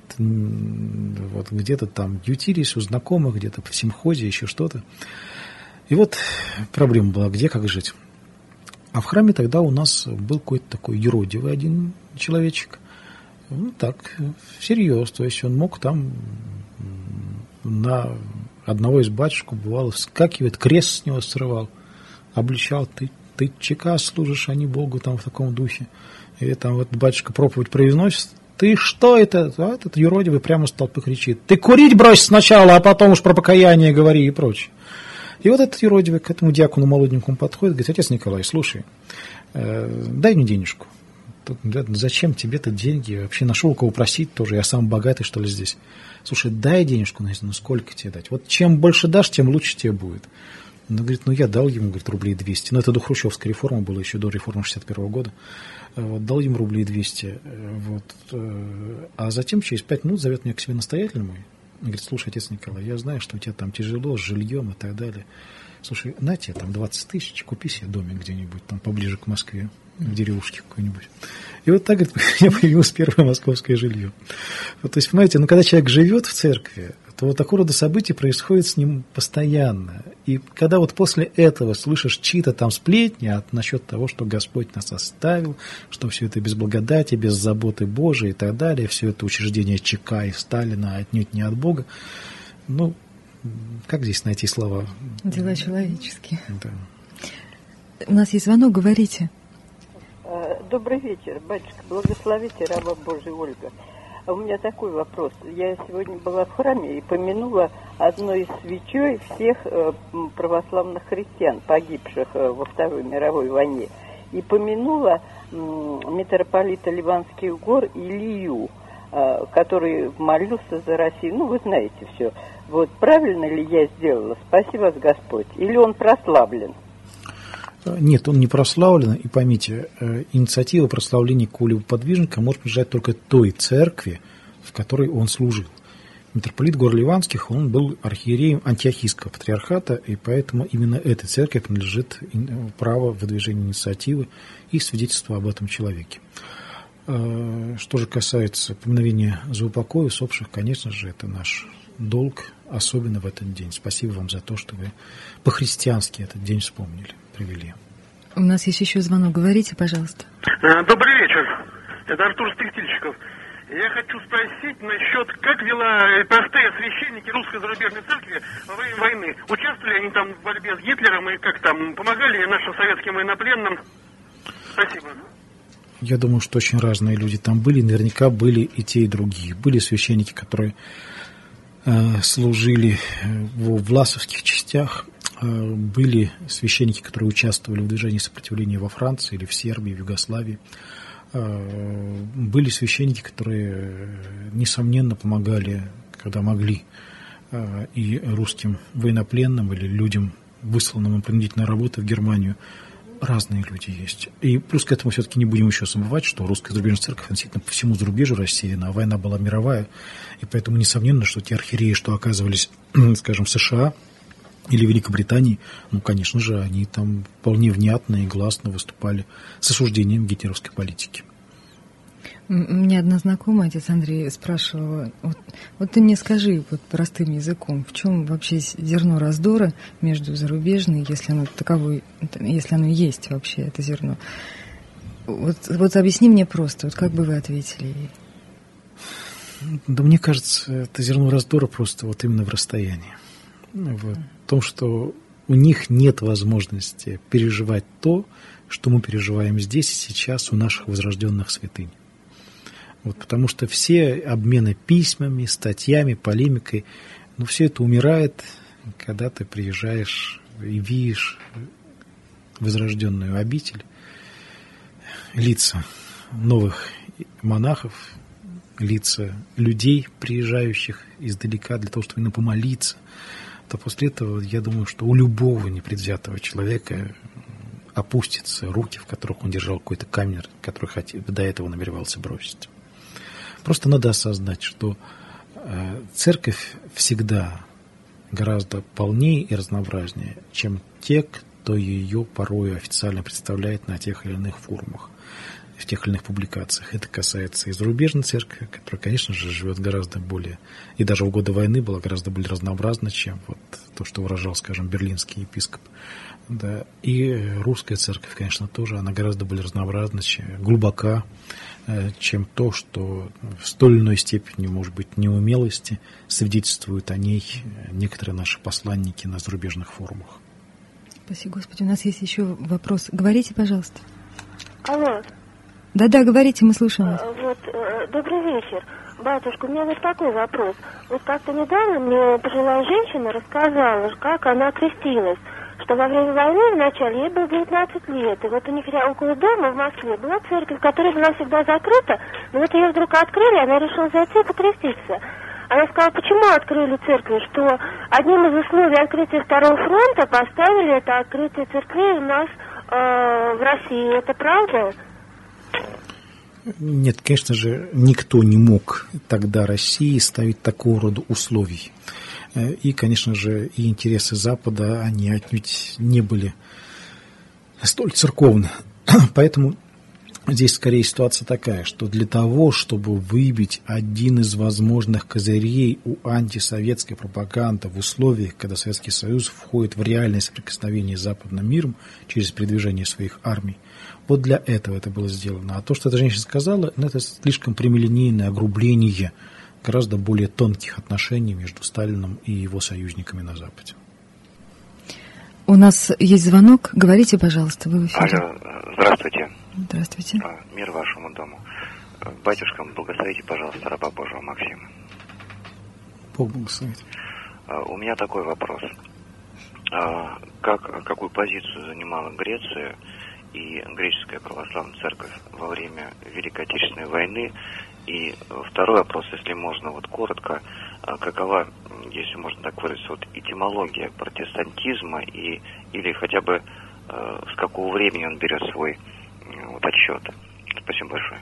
где-то там ютились у знакомых, где-то в симхозе, еще что-то. И проблема была, где, как жить. А в храме тогда у нас был какой-то такой юродивый один человечек. Так, всерьез. То есть он мог там на одного из батюшек, бывало, вскакивает, крест с него срывал, обличал: ты ЧК служишь, а не Богу, там в таком духе. И там вот батюшка проповедь произносит: ты что это? А этот юродивый прямо с толпы кричит: ты курить брось сначала, а потом уж про покаяние говори и прочее. И вот этот юродивый к этому диакону молоденькому подходит, говорит: отец Николай, слушай, дай мне денежку. Зачем тебе-то деньги? Вообще нашел у кого просить тоже, я сам богатый, что ли, здесь. Слушай, дай денежку, ну сколько тебе дать? Вот чем больше дашь, тем лучше тебе будет. Он говорит: ну я дал ему, говорит, рублей 200. Ну это до хрущевской реформы было, еще до реформы 61 года. Вот, дал ему рублей 200. Вот. А затем через 5 минут зовет меня к себе настоятель мой. Он говорит: слушай, отец Николай, я знаю, что у тебя там тяжело с жильем и так далее. Слушай, на тебе там 20 тысяч, купи себе домик где-нибудь там поближе к Москве, в деревушке какой-нибудь. И вот так, говорит, у меня появилось первое московское жилье. Вот, то есть, понимаете, когда человек живет в церкви, то вот такого рода события происходят с ним постоянно. И когда вот после этого слышишь чьи-то там сплетни насчет того, что Господь нас оставил, что все это без благодати, без заботы Божией и так далее, все это учреждение ЧК и Сталина отнюдь не от Бога, ну, как здесь найти слова? Дела человеческие. Да. У нас есть звонок, говорите. Добрый вечер, батюшка, благословите раба Божия Ольга. У меня такой вопрос. Я сегодня была в храме и помянула одной свечой всех православных христиан, погибших во Второй мировой войне. И помянула митрополита Ливанских гор Илью, который молился за Россию. Ну, вы знаете все. Вот правильно ли я сделала? Спаси вас, Господь. Или он прославлен? Нет, он не прославлен. И поймите, инициатива прославления какого-либо подвижника может принадлежать только той церкви, в которой он служил. Митрополит гор Ливанских, он был архиереем Антиохийского патриархата, и поэтому именно этой церкви принадлежит право выдвижения инициативы и свидетельства об этом человеке. Что же касается поминовения за упокой усопших, конечно же, это наш долг, особенно в этот день. Спасибо вам за то, что вы по-христиански этот день вспомнили, привели. У нас есть еще звонок. Говорите, пожалуйста. Добрый вечер. Это Артур Стыктильщиков. Я хочу спросить насчет, как вела простые священники Русской зарубежной церкви во время войны. Участвовали они там в борьбе с Гитлером и как там, помогали нашим советским военнопленным? Спасибо. Я думаю, что очень разные люди там были. Наверняка были и те, и другие. Были священники, которые служили в власовских частях. Были священники, которые участвовали в движении сопротивления во Франции или в Сербии, в Югославии. Были священники, которые, несомненно, помогали, когда могли, и русским военнопленным или людям, высланным на принудительную работу в Германию. Разные люди есть. И плюс к этому все-таки не будем еще забывать, что русская зарубежная церковь действительно по всему зарубежью рассеяна, а война была мировая. И поэтому, несомненно, что те архиереи, что оказывались, скажем, в США или Великобритании, ну, конечно же, они там вполне внятно и гласно выступали с осуждением гитлеровской политики. Мне одна знакомая, отец Андрей, спрашивала: вот ты мне скажи вот простым языком, в чем вообще зерно раздора между зарубежной, если оно таковой, если оно есть вообще, это зерно. Вот объясни мне просто, вот как бы вы ответили ей? Да мне кажется, это зерно раздора просто вот именно в расстоянии. В том, что у них нет возможности переживать то, что мы переживаем здесь и сейчас у наших возрожденных святынь. Вот, потому что все обмены письмами, статьями, полемикой, ну, все это умирает, когда ты приезжаешь и видишь возрожденную обитель, лица новых монахов, лица людей, приезжающих издалека для того, чтобы именно помолиться, то после этого, я думаю, что у любого непредвзятого человека опустятся руки, в которых он держал какой-то камень, который до этого намеревался бросить. Просто надо осознать, что церковь всегда гораздо полнее и разнообразнее, чем те, кто ее порой официально представляет на тех или иных форумах, в тех или иных публикациях. Это касается и зарубежной церкви, которая, конечно же, живет гораздо более, и даже в годы войны была гораздо более разнообразна, чем вот то, что выражал, скажем, берлинский епископ. Да. И русская церковь, конечно, тоже, она гораздо более разнообразна, глубока, чем то, что в столь или иной степени, может быть, неумелости свидетельствуют о ней некоторые наши посланники на зарубежных форумах. Спасибо, Господи. У нас есть еще вопрос. Говорите, пожалуйста. Алло. Да-да, говорите, мы слушаем вас. Добрый вечер. Батюшка, у меня вот такой вопрос. Вот как-то недавно мне пожилая женщина рассказала, как она крестилась. Что во время войны вначале ей было 19 лет. И вот у них около дома в Москве была церковь, которая была всегда закрыта. Но вот ее вдруг открыли, она решила зайти и покреститься. Она сказала, почему открыли церковь, что одним из условий открытия Второго фронта поставили это открытие церквей у нас в России. Это правда? Нет, конечно же, никто не мог тогда России ставить такого рода условий. И, конечно же, и интересы Запада, они отнюдь не были столь церковны. Поэтому здесь скорее ситуация такая, что для того, чтобы выбить один из возможных козырей у антисоветской пропаганды в условиях, когда Советский Союз входит в реальное соприкосновение с западным миром через передвижение своих армий, вот для этого это было сделано. А то, что эта женщина сказала, это слишком прямолинейное огрубление гораздо более тонких отношений между Сталиным и его союзниками на Западе. У нас есть звонок. Говорите, пожалуйста, вы в эфире. Алло, здравствуйте. Здравствуйте. Мир вашему дому. Батюшка, благословите, пожалуйста, раба Божьего Максима. Бог благословит. У меня такой вопрос. Какую позицию занимала Греция и греческая православная церковь во время Великой Отечественной войны? И второй вопрос, если можно, вот коротко, какова, если можно так выразиться, вот этимология протестантизма или хотя бы с какого времени он берет свой отсчет? Спасибо большое.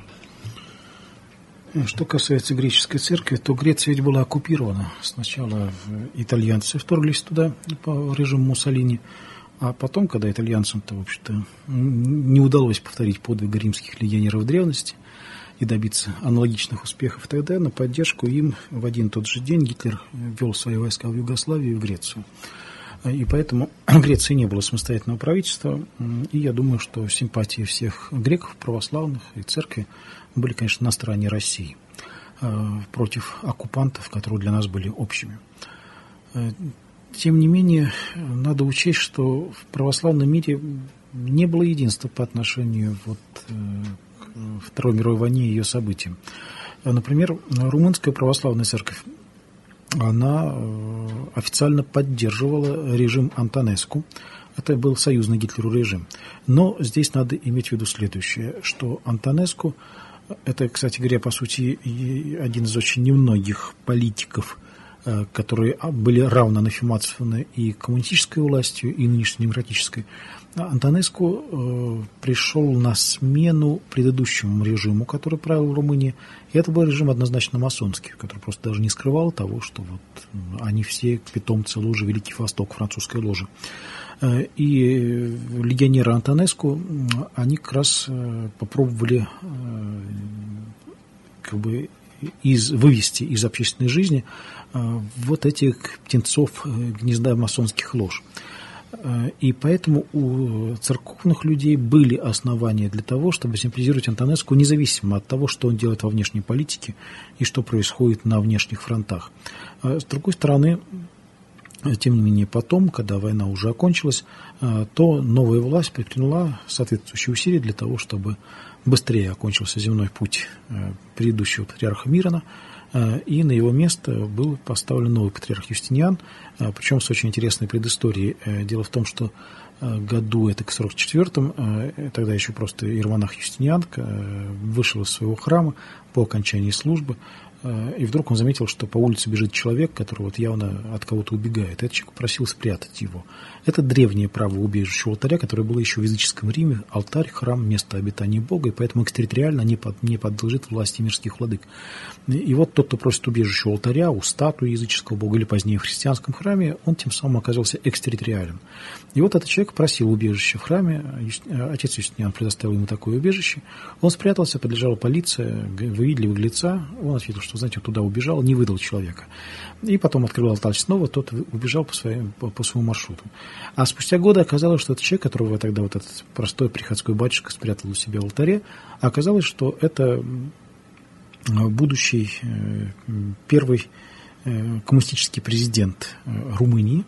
Что касается греческой церкви, то Греция ведь была оккупирована. Сначала итальянцы вторглись туда по режиму Муссолини, а потом, когда итальянцам-то, в общем-то, не удалось повторить подвиг римских легионеров древности и добиться аналогичных успехов, тогда на поддержку им в один и тот же день Гитлер ввел свои войска в Югославию и в Грецию. И поэтому в Греции не было самостоятельного правительства, и я думаю, что симпатии всех греков, православных и церкви были, конечно, на стороне России против оккупантов, которые для нас были общими. Тем не менее, надо учесть, что в православном мире не было единства по отношению к Второй мировой войне и ее событиям. Например, Румынская православная церковь, она официально поддерживала режим Антонеску. Это был союзный Гитлеру режим. Но здесь надо иметь в виду следующее, что Антонеску, это, кстати говоря, по сути, один из очень немногих политиков, которые были равно анафематствованы и коммунистической властью, и нынешней демократической. Антонеску пришел на смену предыдущему режиму, который правил в Румынии. И это был режим однозначно масонский, который просто даже не скрывал того, что вот они все питомцы ложи Великий Восток, французской ложи. И легионеры Антонеску, они как раз попробовали вывести из общественной жизни вот этих птенцов гнезда масонских лож. И поэтому у церковных людей были основания для того, чтобы симпатизировать Антонеску, независимо от того, что он делает во внешней политике и что происходит на внешних фронтах. С другой стороны, тем не менее, потом, когда война уже окончилась, то новая власть предприняла соответствующие усилия для того, чтобы быстрее окончился земной путь предыдущего патриарха Мирона, и на его место был поставлен новый патриарх Юстиниан, причем с очень интересной предысторией. Дело в том, что году, это к 44-м, тогда еще просто иеромонах Юстиниан вышел из своего храма по окончании службы, и вдруг он заметил, что по улице бежит человек, который вот явно от кого-то убегает. Этот человек просил спрятать его. Это древнее право убежища у алтаря, которое было еще в языческом Риме. Алтарь, храм, место обитания Бога, и поэтому экстерриториально не подлежит власти мирских владык. И вот тот, кто просит убежища у алтаря, у статуи языческого Бога или позднее в христианском храме, он тем самым оказался экстерриториален. И вот этот человек просил убежища в храме, отец Юстиниан предоставил ему такое убежище, он спрятался, подлежала полиция, вы видели беглеца, он ответил, что что, знаете, туда убежал, не выдал человека. И потом открыл алтарь снова, тот убежал по своему маршруту. А спустя годы оказалось, что этот человек, которого тогда вот этот простой приходской батюшка спрятал у себя в алтаре, оказалось, что это будущий первый коммунистический президент Румынии.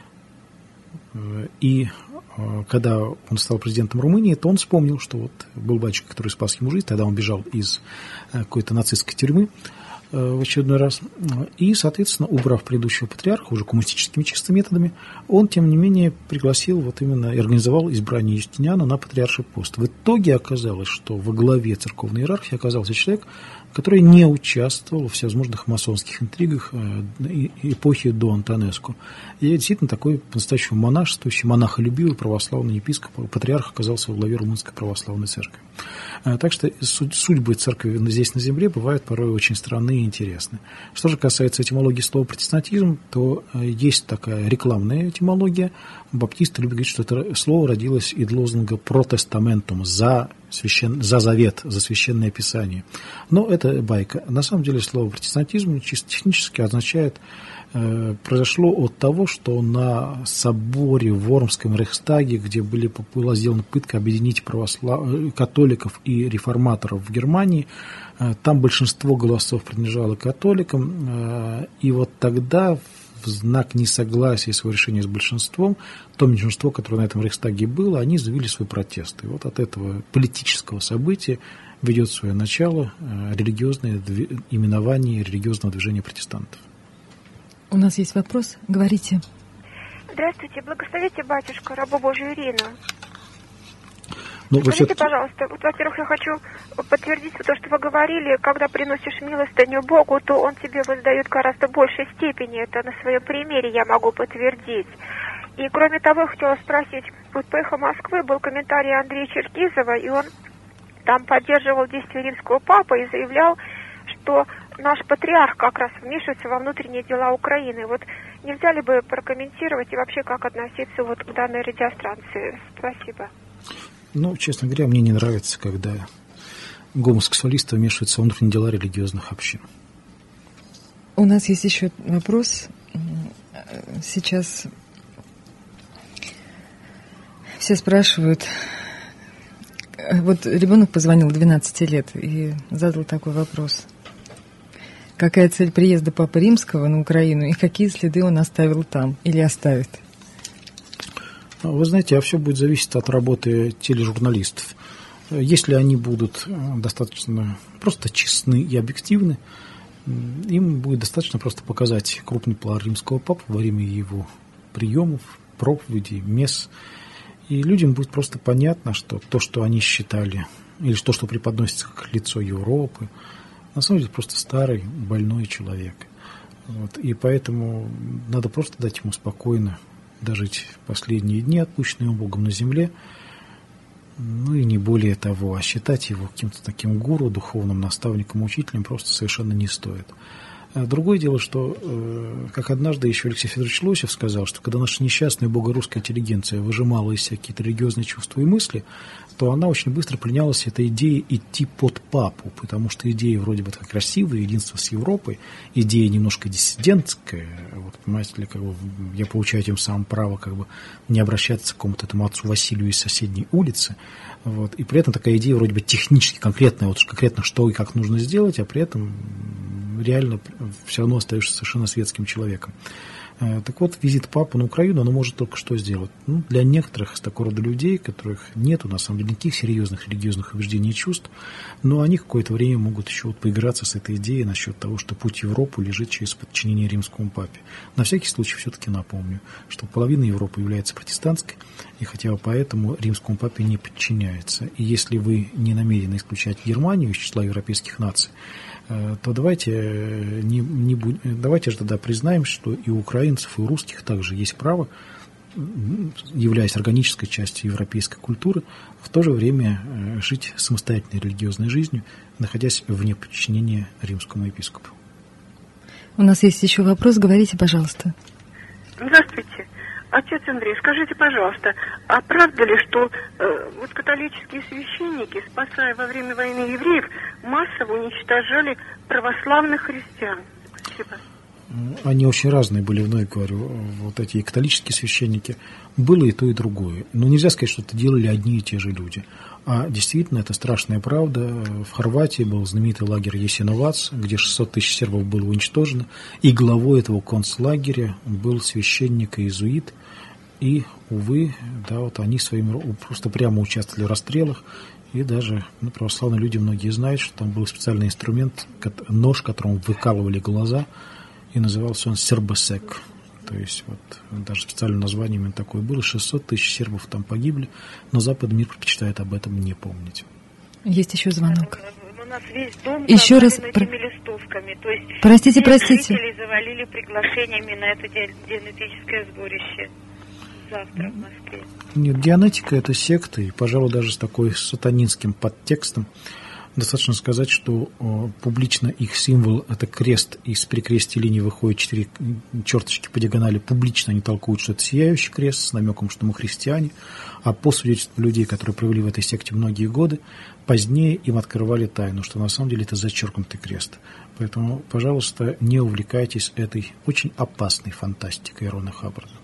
И когда он стал президентом Румынии, то он вспомнил, что вот был батюшка, который спас ему жизнь, тогда он бежал из какой-то нацистской тюрьмы в очередной раз. И, соответственно, убрав предыдущего патриарха, уже коммунистическими чисто методами, он, тем не менее, пригласил вот именно и организовал избрание Юстиниана на патриарший пост. В итоге оказалось, что во главе церковной иерархии оказался человек, который не участвовал в всевозможных масонских интригах эпохи до Антонеску. И действительно такой по-настоящему монашествующий, монахолюбивый православный епископ, патриарх оказался во главе Румынской православной церкви. Так что судьбы церкви здесь на земле бывают порой очень странные и интересные. Что же касается этимологии слова протестантизм, то есть такая рекламная этимология. Баптисты любят говорить, что это слово родилось из лозунга «протестаментум» за завет, за священное писание. Но это байка. На самом деле слово протестантизм чисто технически означает, произошло от того, что на соборе в Вормском Рейхстаге, где была сделана попытка объединить католиков и реформаторов в Германии, там большинство голосов принадлежало католикам, и вот тогда в знак несогласия своего решения с большинством, то меньшинство, которое на этом Рейхстаге было, они заявили свой протест. И вот от этого политического события ведет свое начало религиозное именование религиозного движения протестантов. У нас есть вопрос. Говорите. Здравствуйте. Благословите, батюшка, рабу Божию Ирину. Скажите, пожалуйста, вот, во-первых, я хочу подтвердить то, что вы говорили, когда приносишь милостыню Богу, то Он тебе воздает гораздо большей степени. Это на своем примере я могу подтвердить. И кроме того, я хотела спросить, вот по «Эхо Москвы» был комментарий Андрея Черкизова, и он там поддерживал действия римского папы и заявлял, что наш патриарх как раз вмешивается во внутренние дела Украины. Вот нельзя ли бы прокомментировать и вообще как относиться вот к данной радиостанции? Спасибо. Честно говоря, мне не нравится, когда гомосексуалисты вмешиваются в внутренние дела религиозных общин. У нас есть еще вопрос. Сейчас все спрашивают. Вот ребенок позвонил 12 лет и задал такой вопрос. Какая цель приезда Папы Римского на Украину и какие следы он оставил там или оставит? Вы знаете, все будет зависеть от работы тележурналистов. Если они будут достаточно просто честны и объективны, им будет достаточно просто показать крупный план римского папы во время его приемов, проповедей, месс. И людям будет просто понятно, что то, что они считали, или то, что преподносится как лицо Европы, на самом деле просто старый, больной человек. И поэтому надо просто дать ему спокойно дожить последние дни, отпущенные Богом на земле, и не более того, а считать его каким-то таким гуру, духовным наставником, учителем просто совершенно не стоит. Другое дело, что, как однажды еще Алексей Федорович Лосев сказал, что когда наша несчастная богорусская интеллигенция выжимала из себя какие-то религиозные чувства и мысли, то она очень быстро принялась этой идеей идти под папу, потому что идея вроде бы такая красивая, единство с Европой, идея немножко диссидентская, понимаете ли, я получаю тем самым право не обращаться к какому-то этому отцу Василию из соседней улицы, и при этом такая идея вроде бы технически конкретная, конкретно что и как нужно сделать, а при этом реально все равно остаешься совершенно светским человеком. Так вот, визит папы на Украину, он может только что сделать. Для некоторых из такого рода людей, которых нету, на самом деле, никаких серьезных религиозных убеждений и чувств, но они какое-то время могут еще поиграться с этой идеей насчет того, что путь в Европу лежит через подчинение римскому папе. На всякий случай все-таки напомню, что половина Европы является протестантской, и хотя бы поэтому римскому папе не подчиняется. И если вы не намерены исключать Германию из числа европейских наций, то давайте же тогда признаем, что и у украинцев, и у русских также есть право, являясь органической частью европейской культуры, в то же время жить самостоятельной религиозной жизнью, находясь вне подчинения римскому епископу. У нас есть еще вопрос, говорите, пожалуйста. Здравствуйте. Отец Андрей, скажите, пожалуйста, а правда ли, что вот католические священники, спасая во время войны евреев, массово уничтожали православных христиан? Спасибо. Они очень разные были, вновь говорю, вот эти католические священники. Было и то, и другое. Но нельзя сказать, что это делали одни и те же люди. А действительно, это страшная правда. В Хорватии был знаменитый лагерь Ясеновац, где 600 тысяч сербов было уничтожено. И главой этого концлагеря был священник-иезуит. И, увы, да, вот они просто прямо участвовали в расстрелах. И даже православные люди многие знают, что там был специальный инструмент, нож, которым выкалывали глаза. И назывался он сербосек. То есть вот даже специальным названием именно такое было. 600 тысяч сербов там погибли, но Западный мир предпочитает об этом не помнить. Есть еще звонок. У нас весь дом еще раз этими листовками. То есть простите. жители завалили приглашениями на это дианетическое сборище. Завтра в Москве. Нет, дианетика — это секта, и, пожалуй, даже с такой сатанинским подтекстом. Достаточно сказать, что публично их символ – это крест, из перекрестия линии выходят 4 черточки по диагонали. Публично они толкуют, что это сияющий крест, с намеком, что мы христиане. А по свидетельству людей, которые провели в этой секте многие годы, позднее им открывали тайну, что на самом деле это зачеркнутый крест. Поэтому, пожалуйста, не увлекайтесь этой очень опасной фантастикой Рона Хаббарда.